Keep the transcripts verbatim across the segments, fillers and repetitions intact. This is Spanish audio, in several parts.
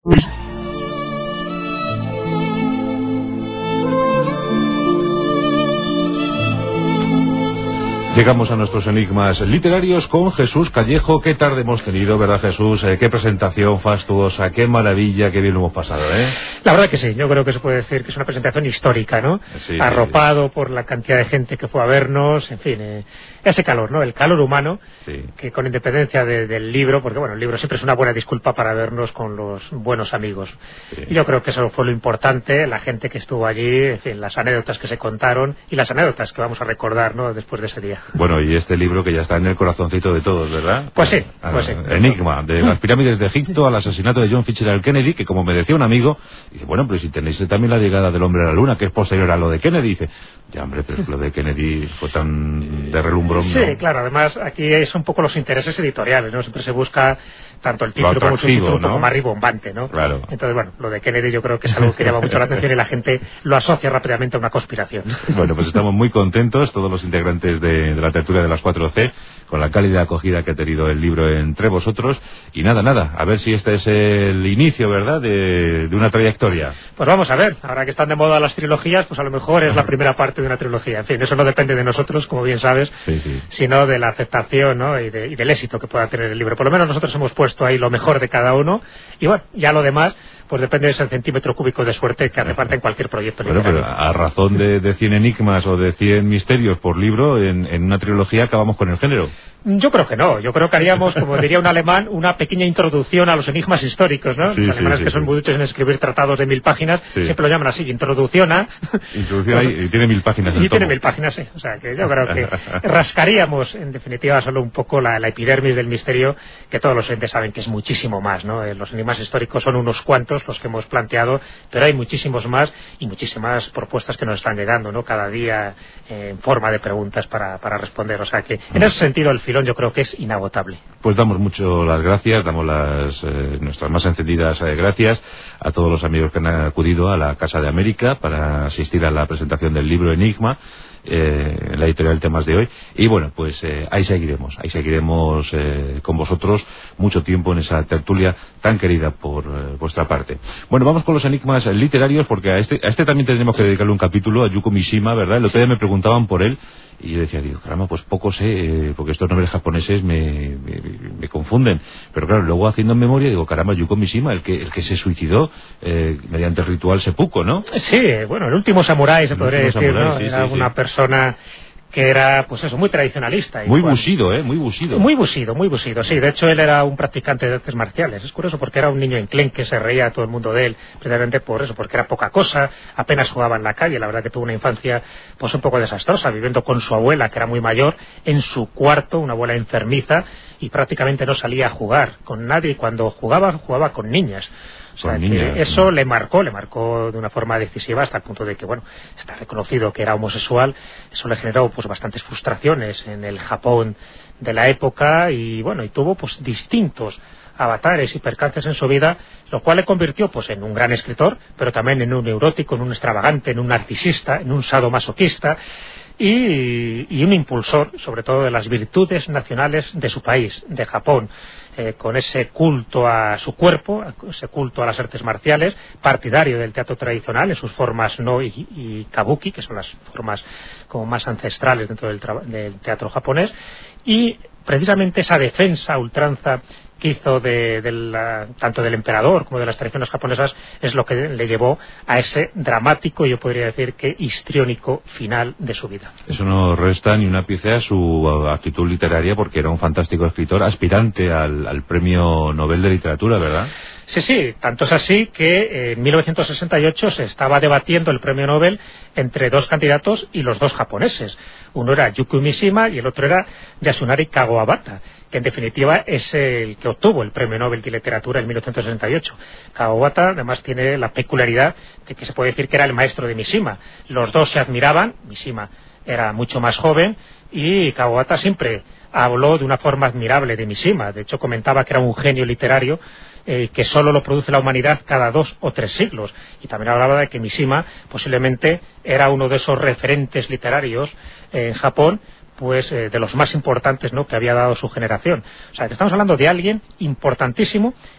Llegamos a nuestros enigmas literarios con Jesús Callejo. Qué tarde hemos tenido, ¿verdad, Jesús? Eh, qué presentación fastuosa, qué maravilla, qué bien lo hemos pasado, ¿eh? La verdad que sí, yo creo que se puede decir que es una presentación histórica, ¿no? Sí, Arropado sí. por la cantidad de gente que fue a vernos, en fin, eh, ese calor, ¿no? El calor humano, sí. que con independencia de, del libro, porque bueno, el libro siempre es una buena disculpa para vernos con los buenos amigos. Sí. Y yo creo que eso fue lo importante, la gente que estuvo allí, en fin, las anécdotas que se contaron y las anécdotas que vamos a recordar, ¿no? Después de ese día. Bueno, y este libro que ya está en el corazoncito de todos, ¿verdad? Pues sí, pues sí. Enigma, de las pirámides de Egipto al asesinato de John Fitzgerald Kennedy, que como me decía un amigo, dice, bueno, pero si tenéis también la llegada del hombre a la luna, que es posterior a lo de Kennedy, dice, ya hombre, pero es que lo de Kennedy fue tan de relumbrón. Sí, ¿no? claro, además aquí es un poco los intereses editoriales, ¿no? Siempre se busca tanto el título como el subtítulo un poco ¿no? más ribombante, ¿no? Claro. Entonces, bueno, lo de Kennedy yo creo que es algo que llama mucho la atención y la gente lo asocia rápidamente a una conspiración. Bueno, pues estamos muy contentos, todos los integrantes de, de la tertulia de las cuatro C, con la cálida acogida que ha tenido el libro entre vosotros. Y nada, nada, a ver si este es el inicio, ¿verdad?, de, de una trayectoria. Pues vamos a ver, ahora que están de moda las trilogías, pues a lo mejor es la primera parte de una trilogía. En fin, eso no depende de nosotros, como bien sabes, sí, sí. sino de la aceptación, ¿no? y, de, y del éxito que pueda tener el libro. Por lo menos nosotros hemos puesto ahí lo mejor de cada uno, y bueno, ya lo demás pues depende de ese centímetro cúbico de suerte que hace falta en cualquier proyecto bueno, literario. Pero a razón de, de cien enigmas o de cien misterios por libro, en, en una trilogía acabamos con el género. Yo creo que no, yo creo que haríamos, como diría un alemán, una pequeña introducción a los enigmas históricos, ¿no? Sí, los alemanes sí, que sí, son sí. muy duchos en escribir tratados de mil páginas, sí. siempre lo llaman así, introducción a... Introducción a... y tiene mil páginas el Y tiene tomo. mil páginas, sí. O sea, que yo creo que rascaríamos, en definitiva, solo un poco la, la epidermis del misterio, que todos los entes saben que es muchísimo más, ¿no? Eh, los enigmas históricos son unos cuantos los que hemos planteado, pero hay muchísimos más y muchísimas propuestas que nos están llegando, ¿no? Cada día eh, en forma de preguntas para, para responder. O sea que, en ese sentido, el filón yo creo que es inagotable. Pues damos mucho las gracias, damos las eh, nuestras más encendidas eh, gracias a todos los amigos que han acudido a la Casa de América para asistir a la presentación del libro Enigma, eh, la editorial Temas de hoy. Y bueno, pues eh, ahí seguiremos, ahí seguiremos eh, con vosotros mucho tiempo en esa tertulia tan querida por eh, vuestra parte. Bueno, vamos con los enigmas literarios, porque a este, a este también tenemos que dedicarle un capítulo, a Yuko Mishima, ¿verdad? El otro día me preguntaban por él y yo decía, digo, caramba, pues poco sé, eh, porque estos nombres japoneses me, me, me confunden. Pero claro, luego haciendo memoria, digo, caramba, Yuko Mishima, el que, el que se suicidó eh, mediante el ritual seppuku, ¿no? Sí, bueno, el último samurái se el podría decir, samurái, ¿no? sí, Era sí, una sí. persona que era, pues eso, muy tradicionalista. Muy igual. busido, ¿eh? Muy busido. Muy busido, muy busido, sí. De hecho, él era un practicante de artes marciales. Es curioso porque era un niño enclenque, se reía a todo el mundo de él, precisamente por eso, porque era poca cosa, apenas jugaba en la calle. La verdad que tuvo una infancia, pues un poco desastrosa, viviendo con su abuela, que era muy mayor, en su cuarto, una abuela enfermiza, y prácticamente no salía a jugar con nadie. Y cuando jugaba, jugaba con niñas. O sea, que eso le marcó, le marcó de una forma decisiva hasta el punto de que, bueno, está reconocido que era homosexual. Eso le generó pues bastantes frustraciones en el Japón de la época y, bueno, y tuvo pues distintos avatares y percances en su vida, lo cual le convirtió pues en un gran escritor, pero también en un neurótico, en un extravagante, en un narcisista, en un sadomasoquista y, y un impulsor, sobre todo, de las virtudes nacionales de su país, de Japón. Eh, con ese culto a su cuerpo, ese culto a las artes marciales, partidario del teatro tradicional en sus formas no y, y kabuki, que son las formas como más ancestrales dentro del, del teatro japonés, y precisamente esa defensa a ultranza que hizo de, de la, tanto del emperador como de las tradiciones japonesas es lo que le llevó a ese dramático, yo podría decir que histriónico final de su vida. Eso no resta ni una pieza a su actitud literaria, porque era un fantástico escritor, aspirante al, al premio Nobel de Literatura, ¿verdad? Sí, sí, tanto es así que en mil novecientos sesenta y ocho se estaba debatiendo el premio Nobel entre dos candidatos y los dos japoneses. Uno era Yuko Mishima y el otro era Yasunari Kawabata, que en definitiva es el que obtuvo el premio Nobel de Literatura en mil novecientos sesenta y ocho. Kawabata además tiene la peculiaridad de que se puede decir que era el maestro de Mishima. Los dos se admiraban, Mishima era mucho más joven y Kawabata siempre habló de una forma admirable de Mishima. De hecho comentaba que era un genio literario eh, que solo lo produce la humanidad cada dos o tres siglos. Y también hablaba de que Mishima posiblemente era uno de esos referentes literarios eh, en Japón, pues eh, de los más importantes, ¿no?, que había dado su generación. O sea, que estamos hablando de alguien importantísimo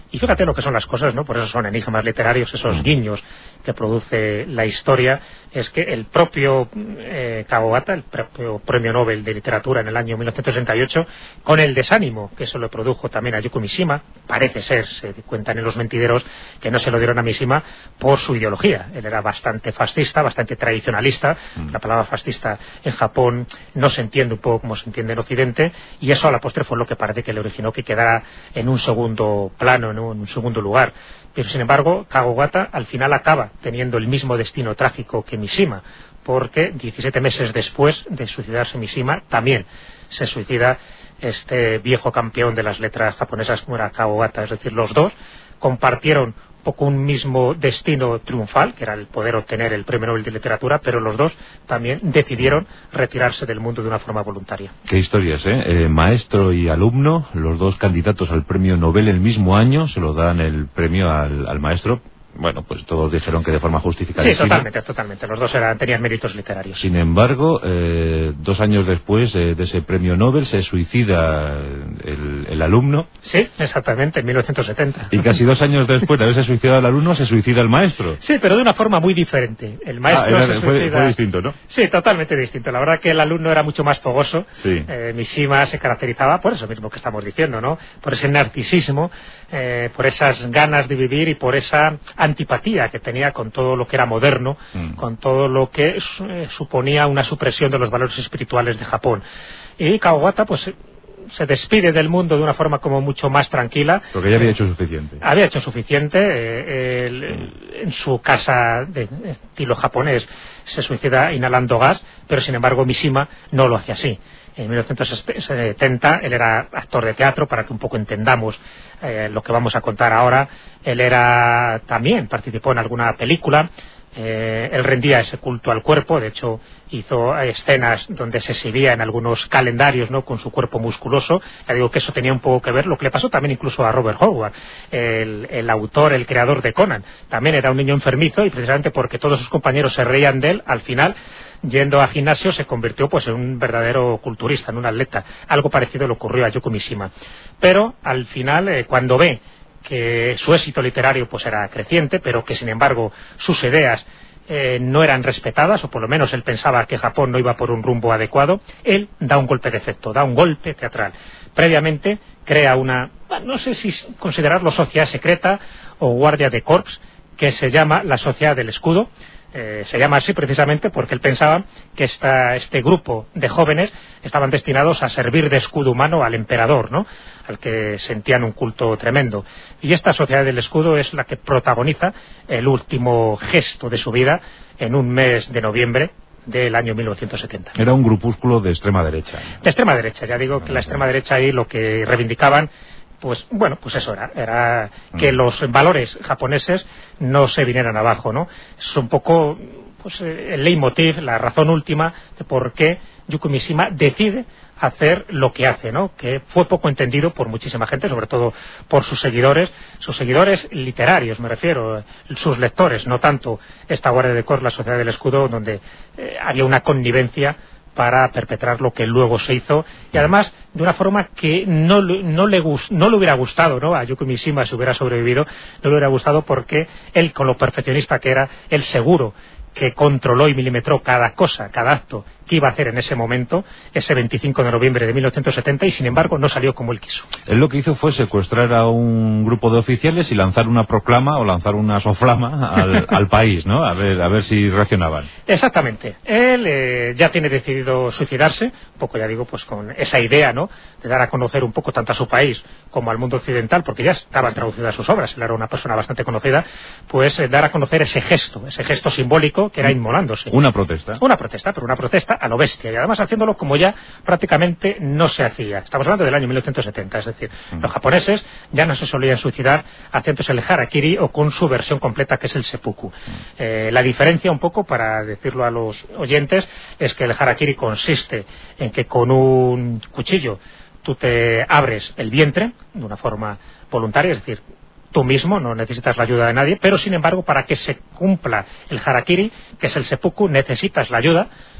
Y fíjate lo que son las cosas, ¿no? Por eso son enigmas literarios, esos guiños que produce la historia, es que el propio eh, Kawabata, el propio Premio Nobel de Literatura en el año mil novecientos sesenta y ocho, con el desánimo que eso le produjo también a Yukio Mishima, parece ser, se cuentan en los mentideros, que no se lo dieron a Mishima por su ideología. Él era bastante fascista, bastante tradicionalista, mm. la palabra fascista en Japón no se entiende un poco como se entiende en Occidente, y eso a la postre fue lo que parece que le originó que quedara en un segundo plano, en un segundo lugar. Pero sin embargo, Kawabata al final acaba teniendo el mismo destino trágico que Mishima, porque diecisiete meses después de suicidarse Mishima, también se suicida este viejo campeón de las letras japonesas como era Kawabata. Es decir, los dos compartieron un poco un mismo destino triunfal, que era el poder obtener el Premio Nobel de Literatura, pero los dos también decidieron retirarse del mundo de una forma voluntaria. Qué historias, ¿eh? eh maestro y alumno, los dos candidatos al Premio Nobel el mismo año, se lo dan el premio al, al maestro. Bueno, pues todos dijeron que de forma justificada. Sí, totalmente, totalmente. Los dos eran, tenían méritos literarios. Sin embargo, eh, dos años después eh, de ese premio Nobel se suicida el, el alumno. Sí, exactamente, en mil novecientos setenta. Y casi dos años después de haberse suicidado el alumno, se suicida el maestro. Sí, pero de una forma muy diferente. El maestro ah, era, se fue, suicida... fue distinto, ¿no? Sí, totalmente distinto. La verdad que el alumno era mucho más fogoso. Sí. Eh, Mishima se caracterizaba por eso mismo que estamos diciendo, ¿no? Por ese narcisismo, eh, por esas ganas de vivir y por esa antipatía que tenía con todo lo que era moderno, mm. con todo lo que eh, suponía una supresión de los valores espirituales de Japón. Y Kawabata, pues, se despide del mundo de una forma como mucho más tranquila. Porque ya había hecho suficiente. Había hecho suficiente. Eh, el, en su casa de estilo japonés se suicida inhalando gas, pero sin embargo Mishima no lo hace así. En mil novecientos setenta él era actor de teatro, para que un poco entendamos eh, lo que vamos a contar ahora. Él era también participó en alguna película. Eh, él rendía ese culto al cuerpo, de hecho hizo escenas donde se exhibía en algunos calendarios, ¿no?, con su cuerpo musculoso. Ya digo que eso tenía un poco que ver, lo que le pasó también incluso a Robert Howard, el, el autor, el creador de Conan. También era un niño enfermizo y precisamente porque todos sus compañeros se reían de él, al final, yendo a gimnasio, se convirtió pues en un verdadero culturista, en un atleta. Algo parecido le ocurrió a Yukio Mishima. Pero al final, eh, cuando ve que su éxito literario pues era creciente, pero que sin embargo sus ideas eh, no eran respetadas, o por lo menos él pensaba que Japón no iba por un rumbo adecuado, él da un golpe de efecto, da un golpe teatral. Previamente crea una, no sé si considerarlo sociedad secreta o guardia de corps, que se llama la Sociedad del Escudo. Eh, se llama así precisamente porque él pensaba que esta, este grupo de jóvenes estaban destinados a servir de escudo humano al emperador, ¿no?, al que sentían un culto tremendo. Y esta Sociedad del Escudo es la que protagoniza el último gesto de su vida en un mes de noviembre del año mil novecientos setenta. Era un grupúsculo de extrema derecha. De extrema derecha, ya digo que la extrema derecha ahí lo que reivindicaban, pues bueno, pues eso era, era que los valores japoneses no se vinieran abajo, ¿no? Es un poco pues el leitmotiv, la razón última de por qué Yukio Mishima decide hacer lo que hace, ¿no?, que fue poco entendido por muchísima gente, sobre todo por sus seguidores, sus seguidores literarios, me refiero, sus lectores, no tanto esta guardia de corps, la Sociedad del Escudo, donde eh, había una connivencia para perpetrar lo que luego se hizo, y además de una forma que no, no, le, no le hubiera gustado, ¿no?, a Yukio Mishima, si hubiera sobrevivido, no le hubiera gustado, porque él, con lo perfeccionista que era, él seguro que controló y milimetró cada cosa, cada acto que iba a hacer en ese momento, ese veinticinco de noviembre de mil novecientos setenta, y sin embargo no salió como él quiso. Él lo que hizo fue secuestrar a un grupo de oficiales y lanzar una proclama o lanzar una soflama al, al país, ¿no?, a ver, a ver si reaccionaban. Exactamente. Él eh, ya tiene decidido suicidarse, un poco, ya digo, pues con esa idea, ¿no?, de dar a conocer un poco tanto a su país como al mundo occidental, porque ya estaban traducidas sus obras, él era una persona bastante conocida, pues eh, dar a conocer ese gesto, ese gesto simbólico que era inmolándose. Una protesta. Una protesta, pero una protesta a lo bestia, y además haciéndolo como ya prácticamente no se hacía. Estamos hablando del año mil novecientos setenta, es decir, mm. los japoneses ya no se solían suicidar haciéndose el harakiri o con su versión completa, que es el seppuku. Mm. Eh, la diferencia, un poco, para decirlo a los oyentes, es que el harakiri consiste en que con un cuchillo tú te abres el vientre de una forma voluntaria, es decir, tú mismo, no necesitas la ayuda de nadie, pero sin embargo, para que se cumpla el harakiri, que es el seppuku, necesitas la ayuda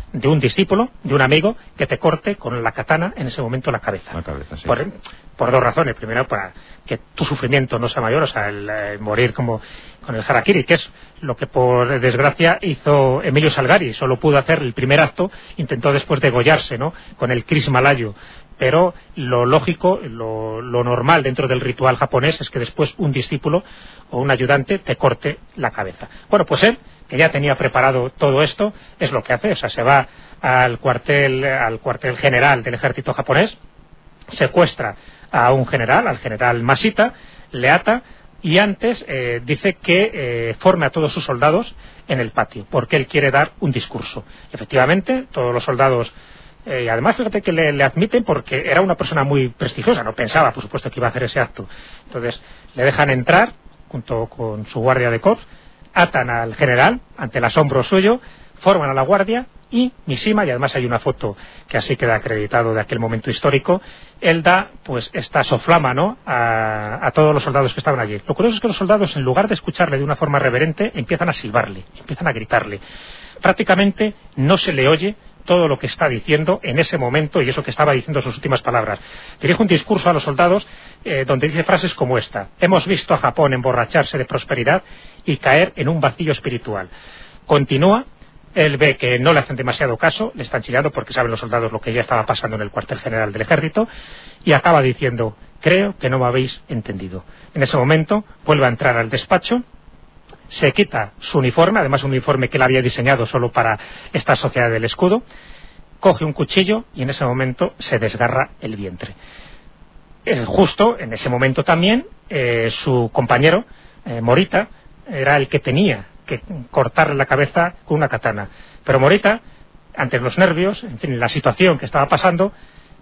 de un discípulo, de un amigo, que te corte con la katana en ese momento la cabeza. La cabeza, sí. Por, por dos razones. Primero, para que tu sufrimiento no sea mayor, o sea, el, el morir como con el harakiri, que es lo que por desgracia hizo Emilio Salgari. Solo pudo hacer el primer acto, intentó después degollarse, ¿no?, con el Kris Malayo. Pero lo lógico, lo, lo normal dentro del ritual japonés es que después un discípulo o un ayudante te corte la cabeza. Bueno, pues él, que ya tenía preparado todo esto, es lo que hace. O sea, se va al cuartel, al cuartel general del ejército japonés, secuestra a un general, al general Mashita, le ata y antes eh, dice que eh, forme a todos sus soldados en el patio, porque él quiere dar un discurso. Efectivamente, todos los soldados... Eh, y además, fíjate que le, le admiten porque era una persona muy prestigiosa, no pensaba, por supuesto, que iba a hacer ese acto. Entonces, le dejan entrar, junto con su guardia de corps, atan al general ante el asombro suyo, forman a la guardia y Mishima, y además hay una foto que así queda acreditado de aquel momento histórico, él da pues esta soflama, ¿no?, a, a todos los soldados que estaban allí. Lo curioso es que los soldados, en lugar de escucharle de una forma reverente, empiezan a silbarle, empiezan a gritarle. Prácticamente no se le oye todo lo que está diciendo en ese momento y eso que estaba diciendo sus últimas palabras. Dirige un discurso a los soldados eh, donde dice frases como esta: hemos visto a Japón emborracharse de prosperidad y caer en un vacío espiritual. Continúa, él ve que no le hacen demasiado caso, le están chillando porque saben los soldados lo que ya estaba pasando en el cuartel general del ejército, y acaba diciendo: creo que no me habéis entendido. En ese momento vuelve a entrar al despacho, se quita su uniforme, además un uniforme que él había diseñado solo para esta sociedad del escudo, coge un cuchillo y en ese momento se desgarra el vientre. Eh, justo en ese momento también eh, su compañero, eh, Morita, era el que tenía que cortarle la cabeza con una katana. Pero Morita, ante los nervios, en fin, la situación que estaba pasando,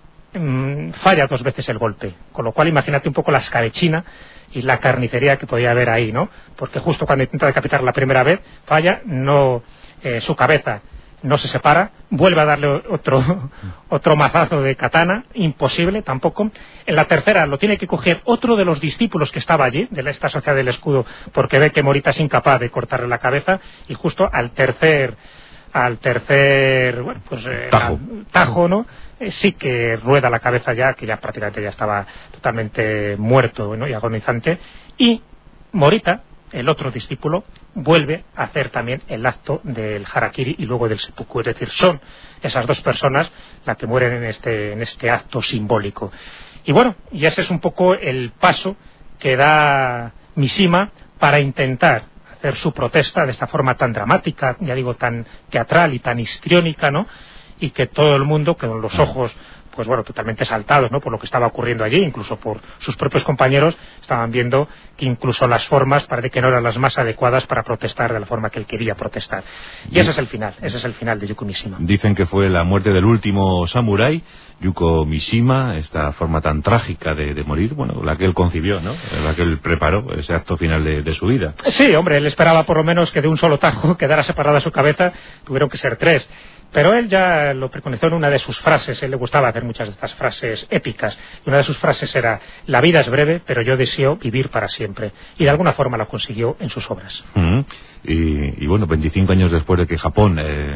mmm, falla dos veces el golpe. Con lo cual imagínate un poco la escabechina y la carnicería que podía haber ahí, ¿no? Porque justo cuando intenta decapitar la primera vez, falla, no, eh, su cabeza no se separa, vuelve a darle otro, otro mazazo de katana, imposible tampoco. En la tercera lo tiene que coger otro de los discípulos que estaba allí, de esta sociedad del escudo, porque ve que Morita es incapaz de cortarle la cabeza, y justo al tercer, al tercer, bueno, pues eh, tajo. tajo, ¿no? Eh, sí que rueda la cabeza ya, que ya prácticamente ya estaba totalmente muerto, ¿no?, y agonizante, y Morita, el otro discípulo, vuelve a hacer también el acto del harakiri y luego del seppuku, es decir, son esas dos personas las que mueren en este, en este acto simbólico. Y bueno, y ese es un poco el paso que da Mishima para intentar hacer su protesta de esta forma tan dramática, ya digo, tan teatral y tan histriónica, ¿no?, y que todo el mundo, con los ojos pues bueno, totalmente saltados, ¿no?, por lo que estaba ocurriendo allí, incluso por sus propios compañeros, estaban viendo que incluso las formas parece que no eran las más adecuadas para protestar de la forma que él quería protestar. Y ese es el final, ese es el final de Yuko Mishima. Dicen que fue la muerte del último samurái, Yuko Mishima, esta forma tan trágica de, de morir, bueno, la que él concibió, ¿no?, la que él preparó, ese acto final de, de su vida. Sí, hombre, él esperaba por lo menos que de un solo tajo quedara separada su cabeza, tuvieron que ser tres. Pero él ya lo preconizó en una de sus frases, él le gustaba hacer muchas de estas frases épicas, y una de sus frases era: la vida es breve, pero yo deseo vivir para siempre, y de alguna forma lo consiguió en sus obras. Uh-huh. y, y bueno, veinticinco años después de que Japón eh,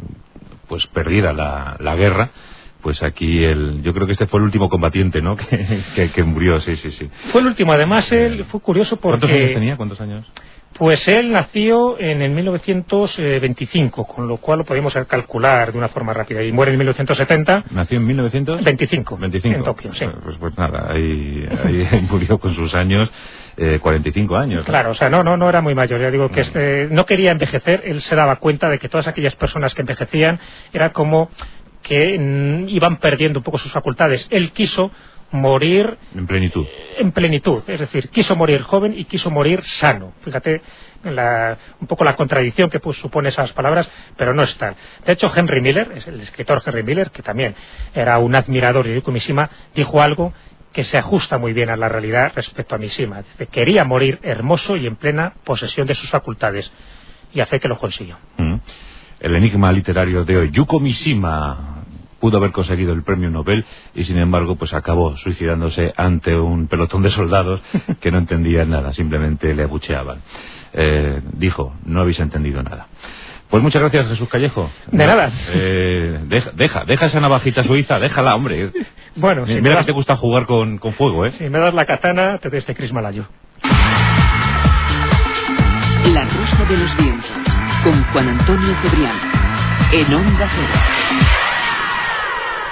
pues perdiera la, la guerra, pues aquí el, yo creo que este fue el último combatiente, ¿no?, que, que, que murió, sí, sí, sí. Fue el último, además él fue curioso porque... ¿Cuántos años tenía? ¿Cuántos años? Pues él nació en el mil novecientos veinticinco, con lo cual lo podíamos calcular de una forma rápida, y muere en mil novecientos setenta. ¿Nació en mil novecientos veinticinco? veinticinco. En Tokio, sí. Pues, pues nada, ahí, ahí murió con sus años, eh, cuarenta y cinco años. Claro, o sea, no, no, no era muy mayor, ya digo que este, no quería envejecer, él se daba cuenta de que todas aquellas personas que envejecían era como que mm, iban perdiendo un poco sus facultades. Él quiso morir en plenitud. En plenitud, es decir, quiso morir joven y quiso morir sano. Fíjate la, un poco la contradicción que pues, supone esas palabras, pero no es tal. De hecho, Henry Miller, es el escritor Henry Miller, que también era un admirador de Yuko Mishima, dijo algo que se ajusta muy bien a la realidad respecto a Mishima. Dice, quería morir hermoso y en plena posesión de sus facultades, y a fe que lo consiguió. Mm. El enigma literario de hoy, Yuko Mishima pudo haber conseguido el premio Nobel y sin embargo pues acabó suicidándose ante un pelotón de soldados que no entendían nada, simplemente le abucheaban. Eh, dijo, no habéis entendido nada. Pues muchas gracias, Jesús Callejo. De nada. Eh, deja, deja, deja esa navajita suiza, déjala, hombre. Bueno, mira, si mira das, que te gusta jugar con, con fuego, ¿eh? Si me das la katana, te doy este Chris Malayo. La Rosa de los Vientos, con Juan Antonio Cebrián, en Onda Cero.